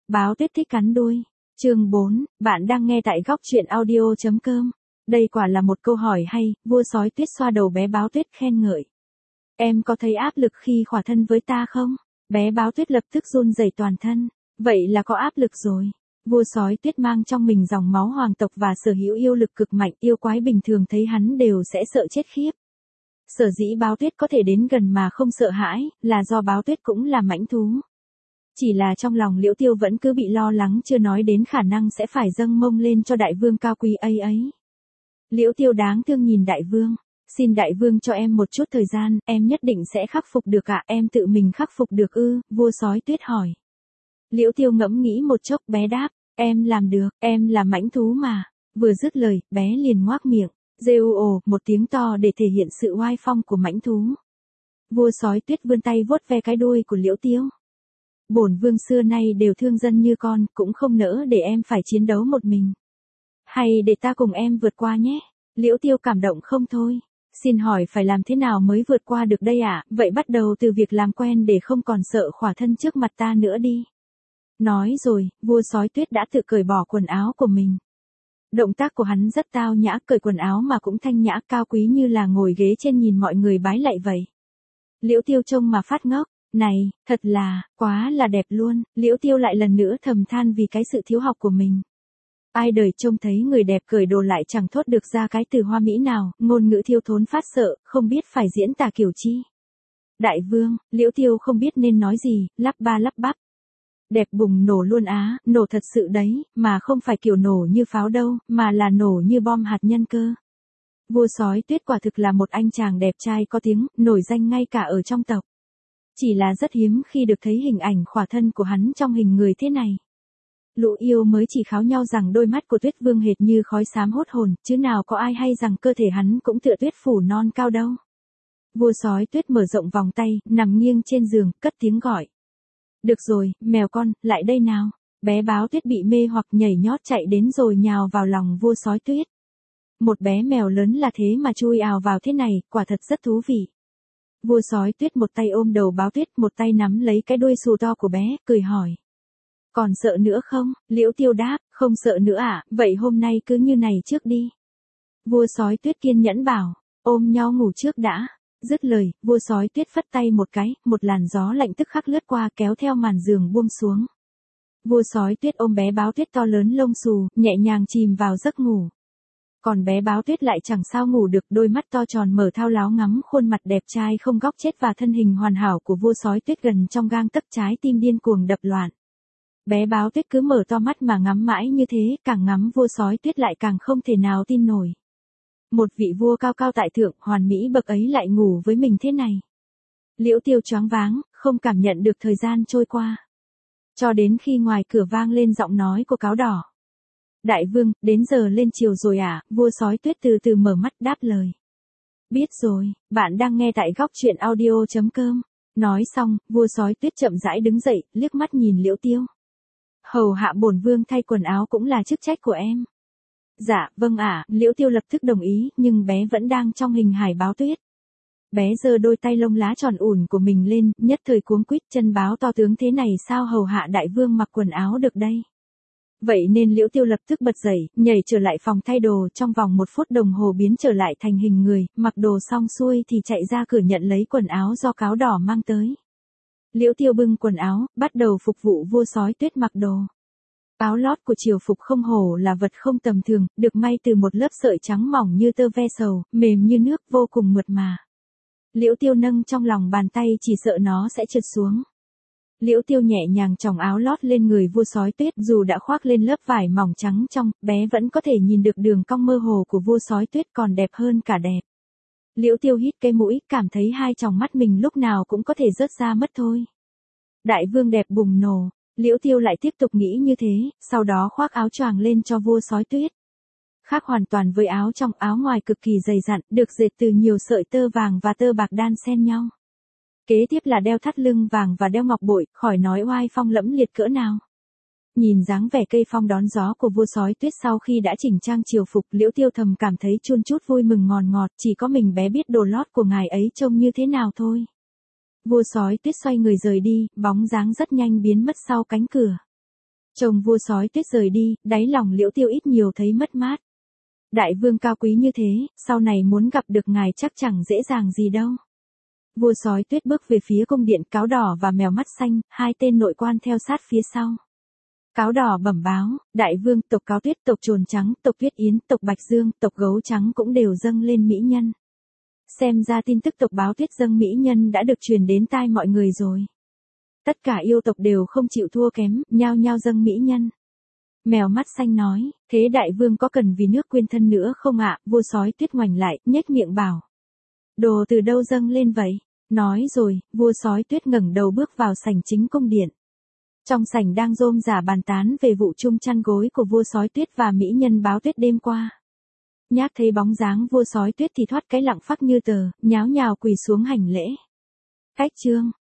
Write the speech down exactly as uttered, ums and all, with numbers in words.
Báo tuyết thích cắn đuôi. Chương bốn, bạn đang nghe tại góc truyện audio chấm com. Đây quả là một câu hỏi hay, vua sói tuyết xoa đầu bé báo tuyết khen ngợi. Em có thấy áp lực khi khỏa thân với ta không? Bé báo tuyết lập tức run rẩy toàn thân. Vậy là có áp lực rồi. Vua sói tuyết mang trong mình dòng máu hoàng tộc và sở hữu yêu lực cực mạnh, yêu quái bình thường thấy hắn đều sẽ sợ chết khiếp. Sở dĩ báo tuyết có thể đến gần mà không sợ hãi, là do báo tuyết cũng là mãnh thú. Chỉ là trong lòng Liễu Tiêu vẫn cứ bị lo lắng, chưa nói đến khả năng sẽ phải dâng mông lên cho đại vương cao quý ấy ấy. Liễu Tiêu đáng thương nhìn đại vương, xin đại vương cho em một chút thời gian, em nhất định sẽ khắc phục được ạ. À? Em tự mình khắc phục được ư? Vua sói tuyết hỏi. Liễu Tiêu ngẫm nghĩ một chốc, bé đáp, em làm được, em là mãnh thú mà. Vừa dứt lời, bé liền ngoác miệng, rêu ồ một tiếng to để thể hiện sự oai phong của mãnh thú. Vua sói tuyết vươn tay vuốt ve cái đuôi của Liễu Tiêu. Bổn vương xưa nay đều thương dân như con, cũng không nỡ để em phải chiến đấu một mình. Hay để ta cùng em vượt qua nhé. Liễu Tiêu cảm động không thôi. Xin hỏi phải làm thế nào mới vượt qua được đây ạ? À? Vậy bắt đầu từ việc làm quen để không còn sợ khỏa thân trước mặt ta nữa đi. Nói rồi, vua sói tuyết đã tự cởi bỏ quần áo của mình. Động tác của hắn rất tao nhã, cởi quần áo mà cũng thanh nhã cao quý như là ngồi ghế trên nhìn mọi người bái lạy vậy. Liễu Tiêu trông mà phát ngốc. Này, thật là, quá là đẹp luôn. Liễu Tiêu lại lần nữa thầm than vì cái sự thiếu học của mình. Ai đời trông thấy người đẹp cởi đồ lại chẳng thốt được ra cái từ hoa mỹ nào, ngôn ngữ thiêu thốn phát sợ, không biết phải diễn tả kiểu chi. Đại vương, Liễu Tiêu không biết nên nói gì, lắp ba lắp bắp. Đẹp bùng nổ luôn á, nổ thật sự đấy, mà không phải kiểu nổ như pháo đâu, mà là nổ như bom hạt nhân cơ. Vua sói tuyết quả thực là một anh chàng đẹp trai có tiếng, nổi danh ngay cả ở trong tộc. Chỉ là rất hiếm khi được thấy hình ảnh khỏa thân của hắn trong hình người thế này. Lũ yêu mới chỉ kháo nhau rằng đôi mắt của Tuyết Vương hệt như khói xám hốt hồn, chứ nào có ai hay rằng cơ thể hắn cũng tựa tuyết phủ non cao đâu. Vua sói tuyết mở rộng vòng tay, nằm nghiêng trên giường, cất tiếng gọi. Được rồi, mèo con, lại đây nào. Bé báo tuyết bị mê hoặc nhảy nhót chạy đến rồi nhào vào lòng vua sói tuyết. Một bé mèo lớn là thế mà chui ào vào thế này, quả thật rất thú vị. Vua sói tuyết một tay ôm đầu báo tuyết, một tay nắm lấy cái đuôi xù to của bé, cười hỏi. Còn sợ nữa không? Liễu Tiêu đáp, không sợ nữa ạ, à? Vậy hôm nay cứ như này trước đi. Vua sói tuyết kiên nhẫn bảo, ôm nhau ngủ trước đã. Dứt lời, vua sói tuyết phất tay một cái, một làn gió lạnh tức khắc lướt qua kéo theo màn giường buông xuống. Vua sói tuyết ôm bé báo tuyết to lớn lông xù, nhẹ nhàng chìm vào giấc ngủ. Còn bé báo tuyết lại chẳng sao ngủ được, đôi mắt to tròn mở thao láo ngắm khuôn mặt đẹp trai không góc chết và thân hình hoàn hảo của vua sói tuyết gần trong gang tấc, trái tim điên cuồng đập loạn. Bé báo tuyết cứ mở to mắt mà ngắm mãi như thế, càng ngắm vua sói tuyết lại càng không thể nào tin nổi. Một vị vua cao cao tại thượng, hoàn mỹ bậc ấy lại ngủ với mình thế này. Liễu Tiêu choáng váng, không cảm nhận được thời gian trôi qua. Cho đến khi ngoài cửa vang lên giọng nói của cáo đỏ. Đại vương, đến giờ lên chiều rồi à? Vua sói tuyết từ từ mở mắt đáp lời. Biết rồi, bạn đang nghe tại góc truyện audio chấm com. Nói xong, vua sói tuyết chậm rãi đứng dậy, liếc mắt nhìn Liễu Tiêu. Hầu hạ bổn vương thay quần áo cũng là chức trách của em. Dạ, vâng ạ, à, Liễu Tiêu lập tức đồng ý, nhưng bé vẫn đang trong hình hài báo tuyết. Bé giơ đôi tay lông lá tròn ủn của mình lên, nhất thời cuống quýt, chân báo to tướng thế này sao hầu hạ đại vương mặc quần áo được đây. Vậy nên Liễu Tiêu lập tức bật dậy, nhảy trở lại phòng thay đồ, trong vòng một phút đồng hồ biến trở lại thành hình người, mặc đồ xong xuôi thì chạy ra cửa nhận lấy quần áo do cáo đỏ mang tới. Liễu Tiêu bưng quần áo, bắt đầu phục vụ vua sói tuyết mặc đồ. Áo lót của triều phục không hổ là vật không tầm thường, được may từ một lớp sợi trắng mỏng như tơ ve sầu, mềm như nước, vô cùng mượt mà. Liễu Tiêu nâng trong lòng bàn tay chỉ sợ nó sẽ trượt xuống. Liễu Tiêu nhẹ nhàng chòng áo lót lên người vua sói tuyết, dù đã khoác lên lớp vải mỏng trắng trong, bé vẫn có thể nhìn được đường cong mơ hồ của vua sói tuyết, còn đẹp hơn cả đẹp. Liễu Tiêu hít cái mũi, cảm thấy hai tròng mắt mình lúc nào cũng có thể rớt ra mất thôi. Đại vương đẹp bùng nổ. Liễu Tiêu lại tiếp tục nghĩ như thế, sau đó khoác áo choàng lên cho vua sói tuyết. Khác hoàn toàn với áo trong, áo ngoài cực kỳ dày dặn, được dệt từ nhiều sợi tơ vàng và tơ bạc đan xen nhau. Kế tiếp là đeo thắt lưng vàng và đeo ngọc bội, khỏi nói oai phong lẫm liệt cỡ nào. Nhìn dáng vẻ cây phong đón gió của vua sói tuyết sau khi đã chỉnh trang triều phục, Liễu Tiêu thầm cảm thấy chun chút vui mừng ngọt ngọt, chỉ có mình bé biết đồ lót của ngài ấy trông như thế nào thôi. Vua sói tuyết xoay người rời đi, bóng dáng rất nhanh biến mất sau cánh cửa. Chồng vua sói tuyết rời đi, đáy lòng Liễu Tiêu ít nhiều thấy mất mát. Đại vương cao quý như thế, sau này muốn gặp được ngài chắc chẳng dễ dàng gì đâu. Vua sói tuyết bước về phía cung điện, Cáo Đỏ và Mèo Mắt Xanh, hai tên nội quan theo sát phía sau. Cáo Đỏ bẩm báo, đại vương, tộc Cáo Tuyết, tộc Trồn Trắng, tộc Tuyết Yến, tộc Bạch Dương, tộc Gấu Trắng cũng đều dâng lên mỹ nhân. Xem ra tin tức tộc Báo Tuyết dâng mỹ nhân đã được truyền đến tai mọi người rồi. Tất cả yêu tộc đều không chịu thua kém, nhao nhao dâng mỹ nhân. Mèo Mắt Xanh nói, thế đại vương có cần vì nước quyên thân nữa không ạ? Vua sói tuyết ngoảnh lại, nhếch miệng bảo. Đồ từ đâu dâng lên vậy? Nói rồi, vua sói tuyết ngẩng đầu bước vào sảnh chính cung điện. Trong sảnh đang rôm rả bàn tán về vụ chung chăn gối của vua sói tuyết và mỹ nhân Báo Tuyết đêm qua. Nhác thấy bóng dáng vua sói tuyết thì thoát cái lặng phắc như tờ, nháo nhào quỳ xuống hành lễ. Cách chương